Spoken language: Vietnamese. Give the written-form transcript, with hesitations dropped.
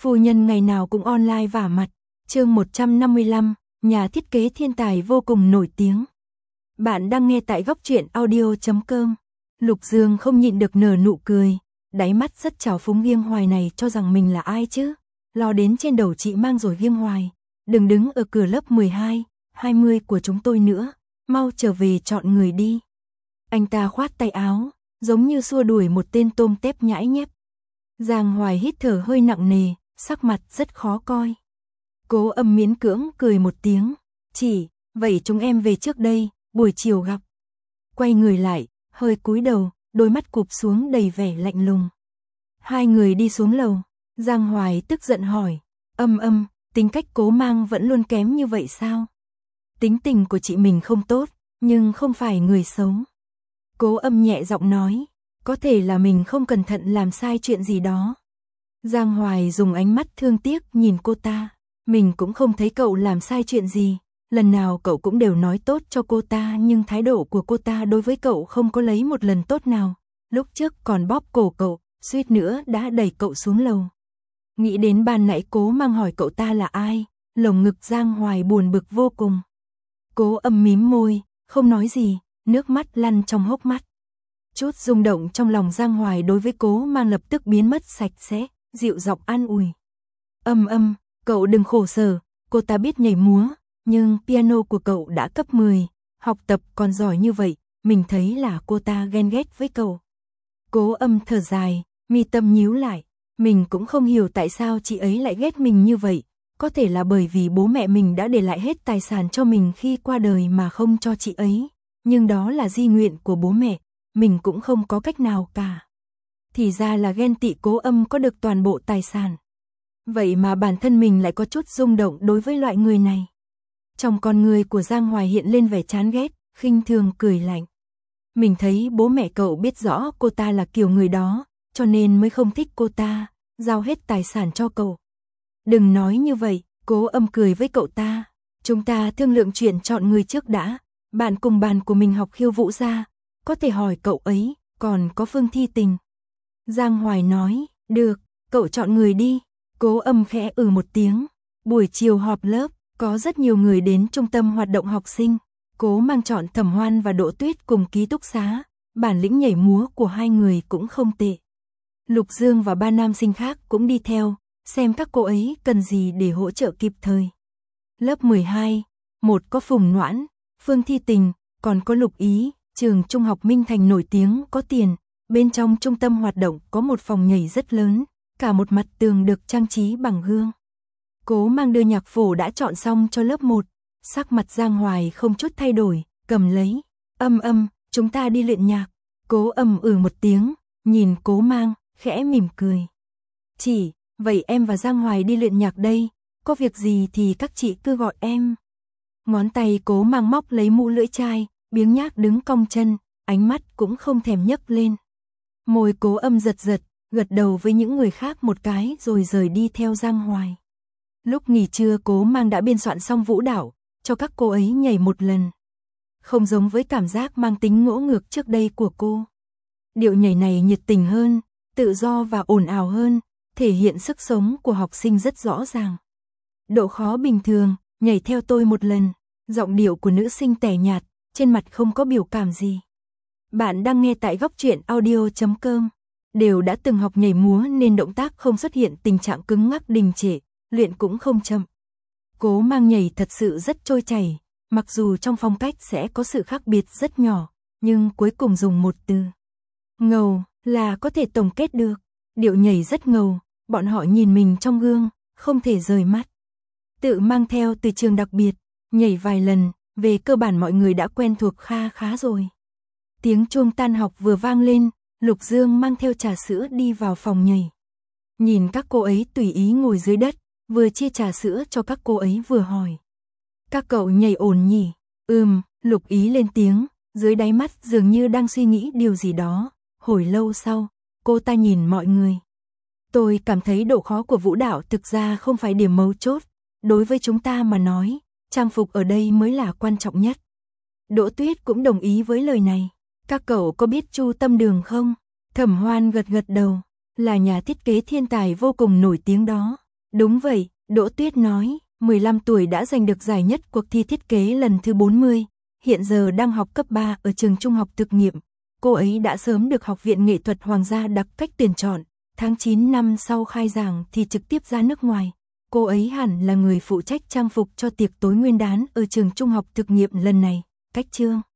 Phu nhân ngày nào cũng online vả mặt. Chương 155, nhà thiết kế thiên tài vô cùng nổi tiếng. Bạn đang nghe tại góc truyện audio.com. Lục Dương không nhịn được nở nụ cười, đáy mắt rất trào phúng Viêng Hoài này cho rằng mình là ai chứ? Lo đến trên đầu chị mang rồi Viêng Hoài, đừng đứng ở cửa lớp 12, 20 của chúng tôi nữa, mau trở về chọn người đi. Anh ta khoát tay áo, giống như xua đuổi một tên tôm tép nhãi nhép. Giang Hoài hít thở hơi nặng nề, sắc mặt rất khó coi. Cố Âm miễn cưỡng cười một tiếng, chỉ, vậy chúng em về trước đây, buổi chiều gặp. Quay người lại, hơi cúi đầu, đôi mắt cụp xuống đầy vẻ lạnh lùng. Hai người đi xuống lầu, Giang Hoài tức giận hỏi, Âm, tính cách Cố Mang vẫn luôn kém như vậy sao? Tính tình của chị mình không tốt, nhưng không phải người xấu. Cố Âm nhẹ giọng nói, có thể là mình không cẩn thận làm sai chuyện gì đó. Giang Hoài dùng ánh mắt thương tiếc nhìn cô ta, mình cũng không thấy cậu làm sai chuyện gì, lần nào cậu cũng đều nói tốt cho cô ta, nhưng thái độ của cô ta đối với cậu không có lấy một lần tốt nào, lúc trước còn bóp cổ cậu, suýt nữa đã đẩy cậu xuống lầu. Nghĩ đến ban nãy Cố Mang hỏi cậu ta là ai, lồng ngực Giang Hoài buồn bực vô cùng. Cố Âm mím môi, không nói gì, nước mắt lăn trong hốc mắt. Chút rung động trong lòng Giang Hoài đối với Cố Mang lập tức biến mất sạch sẽ, dịu giọng an ủi. Âm, cậu đừng khổ sở, cô ta biết nhảy múa, nhưng piano của cậu đã cấp 10, học tập còn giỏi như vậy, mình thấy là cô ta ghen ghét với cậu. Cố Âm thở dài, mi tâm nhíu lại, mình cũng không hiểu tại sao chị ấy lại ghét mình như vậy, có thể là bởi vì bố mẹ mình đã để lại hết tài sản cho mình khi qua đời mà không cho chị ấy, nhưng đó là di nguyện của bố mẹ, mình cũng không có cách nào cả. Thì ra là ghen tị Cố Âm có được toàn bộ tài sản. Vậy mà bản thân mình lại có chút rung động đối với loại người này. Trong con người của Giang Hoài hiện lên vẻ chán ghét, khinh thường cười lạnh. Mình thấy bố mẹ cậu biết rõ cô ta là kiểu người đó, cho nên mới không thích cô ta, giao hết tài sản cho cậu. Đừng nói như vậy, Cố Âm cười với cậu ta. Chúng ta thương lượng chuyện chọn người trước đã, bạn cùng bàn của mình học khiêu vũ ra, có thể hỏi cậu ấy, còn có Phương Thi Tình. Giang Hoài nói, được, cậu chọn người đi. Cố Âm khẽ một tiếng. Buổi chiều họp lớp, có rất nhiều người đến trung tâm hoạt động học sinh. Cố Mang chọn Thẩm Hoan và Đỗ Tuyết cùng ký túc xá, bản lĩnh nhảy múa của hai người cũng không tệ. Lục Dương và ba nam sinh khác cũng đi theo, xem các cô ấy cần gì để hỗ trợ kịp thời. Lớp 12, một có Phùng Noãn, Phương Thi Tình, còn có Lục Ý, trường trung học Minh Thành nổi tiếng có tiền. Bên trong trung tâm hoạt động có một phòng nhảy rất lớn, cả một mặt tường được trang trí bằng gương. Cố Mang đưa nhạc phổ đã chọn xong cho lớp 1, sắc mặt Giang Hoài không chút thay đổi, cầm lấy. Âm, chúng ta đi luyện nhạc. Cố Âm một tiếng, nhìn Cố Mang, khẽ mỉm cười. Chỉ, vậy em và Giang Hoài đi luyện nhạc đây, có việc gì thì các chị cứ gọi em. Ngón tay Cố Mang móc lấy mũ lưỡi chai, biếng nhác đứng cong chân, ánh mắt cũng không thèm nhấc lên. Môi Cố Âm giật, gật đầu với những người khác một cái rồi rời đi theo Giang Hoài. Lúc nghỉ trưa Cố Mang đã biên soạn xong vũ đạo, cho các cô ấy nhảy một lần. Không giống với cảm giác mang tính ngỗ ngược trước đây của cô. Điệu nhảy này nhiệt tình hơn, tự do và ồn ào hơn, thể hiện sức sống của học sinh rất rõ ràng. Độ khó bình thường, nhảy theo tôi một lần, giọng điệu của nữ sinh tẻ nhạt, trên mặt không có biểu cảm gì. Bạn đang nghe tại góc truyện audio.com. Đều đã từng học nhảy múa nên động tác không xuất hiện tình trạng cứng ngắc đình trệ, luyện cũng không chậm. Cố Mang nhảy thật sự rất trôi chảy, mặc dù trong phong cách sẽ có sự khác biệt rất nhỏ, nhưng cuối cùng dùng một từ ngầu là có thể tổng kết được. Điệu nhảy rất ngầu, bọn họ nhìn mình trong gương, không thể rời mắt. Tự mang theo từ trường đặc biệt, nhảy vài lần, về cơ bản mọi người đã quen thuộc khá rồi. Tiếng chuông tan học vừa vang lên, Lục Dương mang theo trà sữa đi vào phòng nhảy. Nhìn các cô ấy tùy ý ngồi dưới đất, vừa chia trà sữa cho các cô ấy vừa hỏi. Các cậu nhảy ổn nhỉ? Lục Ý lên tiếng, dưới đáy mắt dường như đang suy nghĩ điều gì đó. Hồi lâu sau, cô ta nhìn mọi người. Tôi cảm thấy độ khó của vũ đạo thực ra không phải điểm mấu chốt. Đối với chúng ta mà nói, trang phục ở đây mới là quan trọng nhất. Đỗ Tuyết cũng đồng ý với lời này. Các cậu có biết Chu Tâm Đường không? Thẩm Hoan gật đầu, là nhà thiết kế thiên tài vô cùng nổi tiếng đó. Đúng vậy, Đỗ Tuyết nói, 15 tuổi đã giành được giải nhất cuộc thi thiết kế lần thứ 40, hiện giờ đang học cấp 3 ở trường trung học thực nghiệm. Cô ấy đã sớm được Học viện Nghệ thuật Hoàng gia đặc cách tuyển chọn, tháng 9 năm sau khai giảng thì trực tiếp ra nước ngoài. Cô ấy hẳn là người phụ trách trang phục cho tiệc tối nguyên đán ở trường trung học thực nghiệm lần này. Cách chương